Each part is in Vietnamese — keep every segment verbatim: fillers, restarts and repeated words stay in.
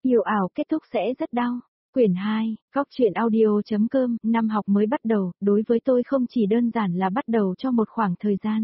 Yêu ảo kết thúc sẽ rất đau. Quyển hai, Góc truyện audio.com, năm học mới bắt đầu, đối với tôi không chỉ đơn giản là bắt đầu cho một khoảng thời gian.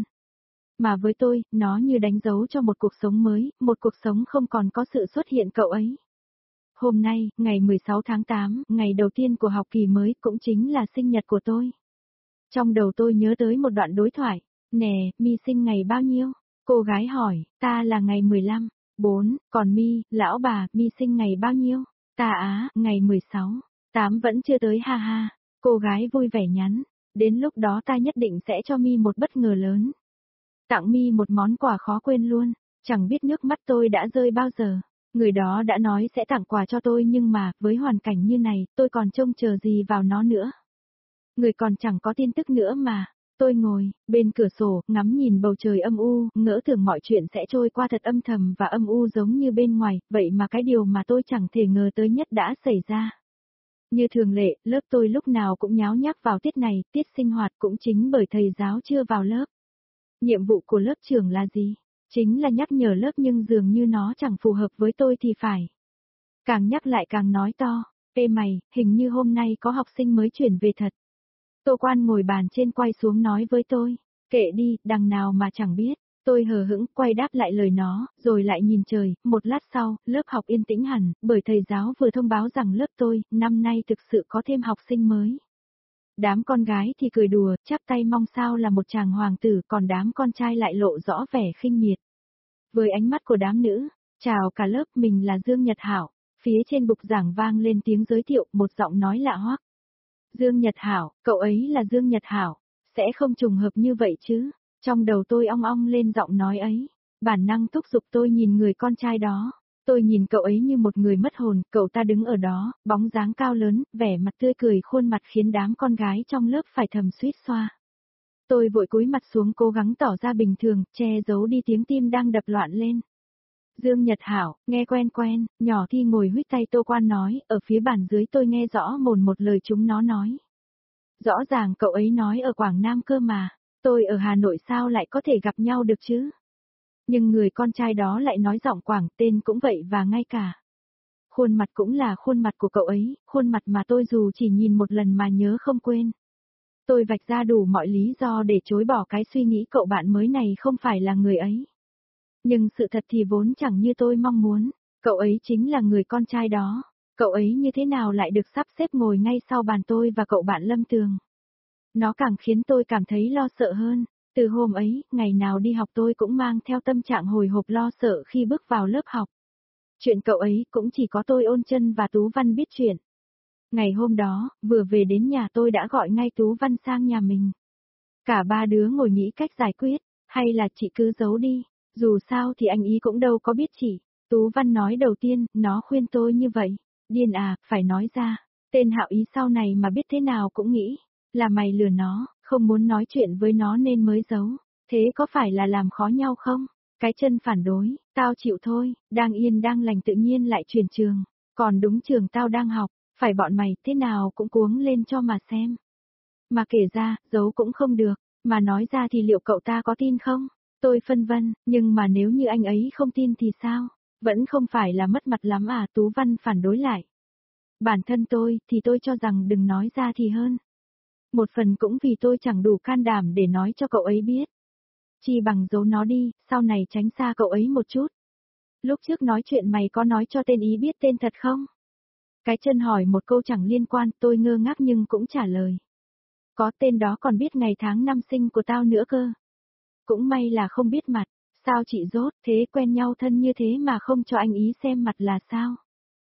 Mà với tôi, nó như đánh dấu cho một cuộc sống mới, một cuộc sống không còn có sự xuất hiện cậu ấy. Hôm nay, ngày mười sáu tháng tám, ngày đầu tiên của học kỳ mới cũng chính là sinh nhật của tôi. Trong đầu tôi nhớ tới một đoạn đối thoại. Nè, Mi sinh ngày bao nhiêu? Cô gái hỏi, ta là ngày mười lăm. Bốn, còn Mi, lão bà, Mi sinh ngày bao nhiêu? Ta á, ngày mười sáu. Tám vẫn chưa tới ha ha. Cô gái vui vẻ nhắn. Đến lúc đó ta nhất định sẽ cho Mi một bất ngờ lớn. Tặng Mi một món quà khó quên luôn. Chẳng biết nước mắt tôi đã rơi bao giờ. Người đó đã nói sẽ tặng quà cho tôi nhưng mà, với hoàn cảnh như này, tôi còn trông chờ gì vào nó nữa. Người còn chẳng có tin tức nữa mà. Tôi ngồi, bên cửa sổ, ngắm nhìn bầu trời âm u, ngỡ tưởng mọi chuyện sẽ trôi qua thật âm thầm và âm u giống như bên ngoài, vậy mà cái điều mà tôi chẳng thể ngờ tới nhất đã xảy ra. Như thường lệ, lớp tôi lúc nào cũng nháo nhác vào tiết này, tiết sinh hoạt cũng chính bởi thầy giáo chưa vào lớp. Nhiệm vụ của lớp trưởng là gì? Chính là nhắc nhở lớp nhưng dường như nó chẳng phù hợp với tôi thì phải. Càng nhắc lại càng nói to, ê mày, hình như hôm nay có học sinh mới chuyển về thật. Tô Quan ngồi bàn trên quay xuống nói với tôi, kệ đi, đằng nào mà chẳng biết. Tôi hờ hững quay đáp lại lời nó, rồi lại nhìn trời, một lát sau, lớp học yên tĩnh hẳn, bởi thầy giáo vừa thông báo rằng lớp tôi, năm nay thực sự có thêm học sinh mới. Đám con gái thì cười đùa, chắp tay mong sao là một chàng hoàng tử, còn đám con trai lại lộ rõ vẻ khinh miệt. Với ánh mắt của đám nữ, chào cả lớp, mình là Dương Nhật Hảo, phía trên bục giảng vang lên tiếng giới thiệu, một giọng nói lạ hoắc. Dương Nhật Hảo, cậu ấy là Dương Nhật Hảo, sẽ không trùng hợp như vậy chứ. Trong đầu tôi ong ong lên giọng nói ấy, bản năng thúc giục tôi nhìn người con trai đó. Tôi nhìn cậu ấy như một người mất hồn, cậu ta đứng ở đó, bóng dáng cao lớn, vẻ mặt tươi cười khuôn mặt khiến đám con gái trong lớp phải thầm suýt xoa. Tôi vội cúi mặt xuống cố gắng tỏ ra bình thường, che giấu đi tiếng tim đang đập loạn lên. Dương Nhật Hảo, nghe quen quen, nhỏ Thi ngồi huýt tay Tô Quan nói, ở phía bàn dưới tôi nghe rõ mồn một lời chúng nó nói. Rõ ràng cậu ấy nói ở Quảng Nam cơ mà, tôi ở Hà Nội sao lại có thể gặp nhau được chứ? Nhưng người con trai đó lại nói giọng Quảng, tên cũng vậy và ngay cả. Khuôn mặt cũng là khuôn mặt của cậu ấy, khuôn mặt mà tôi dù chỉ nhìn một lần mà nhớ không quên. Tôi vạch ra đủ mọi lý do để chối bỏ cái suy nghĩ cậu bạn mới này không phải là người ấy. Nhưng sự thật thì vốn chẳng như tôi mong muốn, cậu ấy chính là người con trai đó, cậu ấy như thế nào lại được sắp xếp ngồi ngay sau bàn tôi và cậu bạn Lâm Tường. Nó càng khiến tôi cảm thấy lo sợ hơn, từ hôm ấy, ngày nào đi học tôi cũng mang theo tâm trạng hồi hộp lo sợ khi bước vào lớp học. Chuyện cậu ấy cũng chỉ có tôi Ôn Chân và Tú Văn biết chuyện. Ngày hôm đó, vừa về đến nhà tôi đã gọi ngay Tú Văn sang nhà mình. Cả ba đứa ngồi nghĩ cách giải quyết, hay là chị cứ giấu đi. Dù sao thì anh ý cũng đâu có biết chị. Tú Văn nói đầu tiên, nó khuyên tôi như vậy. Điên à, phải nói ra. Tên Hạo ý sau này mà biết thế nào cũng nghĩ. Là mày lừa nó, không muốn nói chuyện với nó nên mới giấu. Thế có phải là làm khó nhau không? Cái chân phản đối, tao chịu thôi, đang yên đang lành tự nhiên lại chuyển trường. Còn đúng trường tao đang học, phải bọn mày thế nào cũng cuống lên cho mà xem. Mà kể ra, giấu cũng không được, mà nói ra thì liệu cậu ta có tin không? Tôi phân vân, nhưng mà nếu như anh ấy không tin thì sao? Vẫn không phải là mất mặt lắm à? Tú Văn phản đối lại. Bản thân tôi, thì tôi cho rằng đừng nói ra thì hơn. Một phần cũng vì tôi chẳng đủ can đảm để nói cho cậu ấy biết. Chi bằng giấu nó đi, sau này tránh xa cậu ấy một chút. Lúc trước nói chuyện mày có nói cho tên ý biết tên thật không? Cái chân hỏi một câu chẳng liên quan, tôi ngơ ngác nhưng cũng trả lời. Có, tên đó còn biết ngày tháng năm sinh của tao nữa cơ. Cũng may là không biết mặt, sao chị dốt, thế quen nhau thân như thế mà không cho anh ý xem mặt là sao?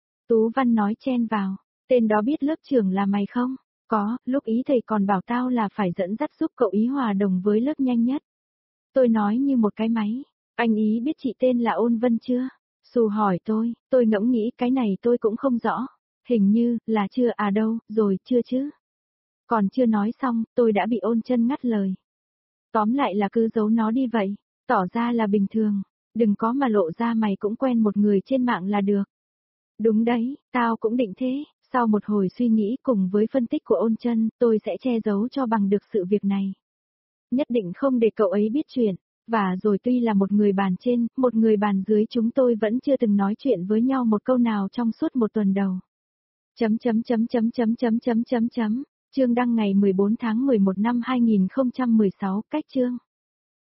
Tú Văn nói chen vào, tên đó biết lớp trưởng là mày không? Có, lúc ý thầy còn bảo tao là phải dẫn dắt giúp cậu ý hòa đồng với lớp nhanh nhất. Tôi nói như một cái máy, anh ý biết chị tên là Ôn Vân chưa? Xù hỏi tôi, tôi ngẫm nghĩ cái này tôi cũng không rõ, hình như là chưa à đâu, rồi chưa chứ? Còn chưa nói xong, tôi đã bị Ôn Chân ngắt lời. Tóm lại là cứ giấu nó đi vậy, tỏ ra là bình thường, đừng có mà lộ ra mày cũng quen một người trên mạng là được. Đúng đấy, tao cũng định thế, sau một hồi suy nghĩ cùng với phân tích của Ôn Chân, tôi sẽ che giấu cho bằng được sự việc này. Nhất định không để cậu ấy biết chuyện, Và rồi tuy là một người bàn trên, một người bàn dưới chúng tôi vẫn chưa từng nói chuyện với nhau một câu nào trong suốt một tuần đầu. Chấm chấm chấm chấm chấm chấm chấm chấm chấm. Chương đăng ngày mười bốn tháng mười một năm hai nghìn không trăm mười sáu, cách chương.